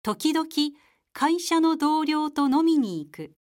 時々会社の同僚と飲みに行く。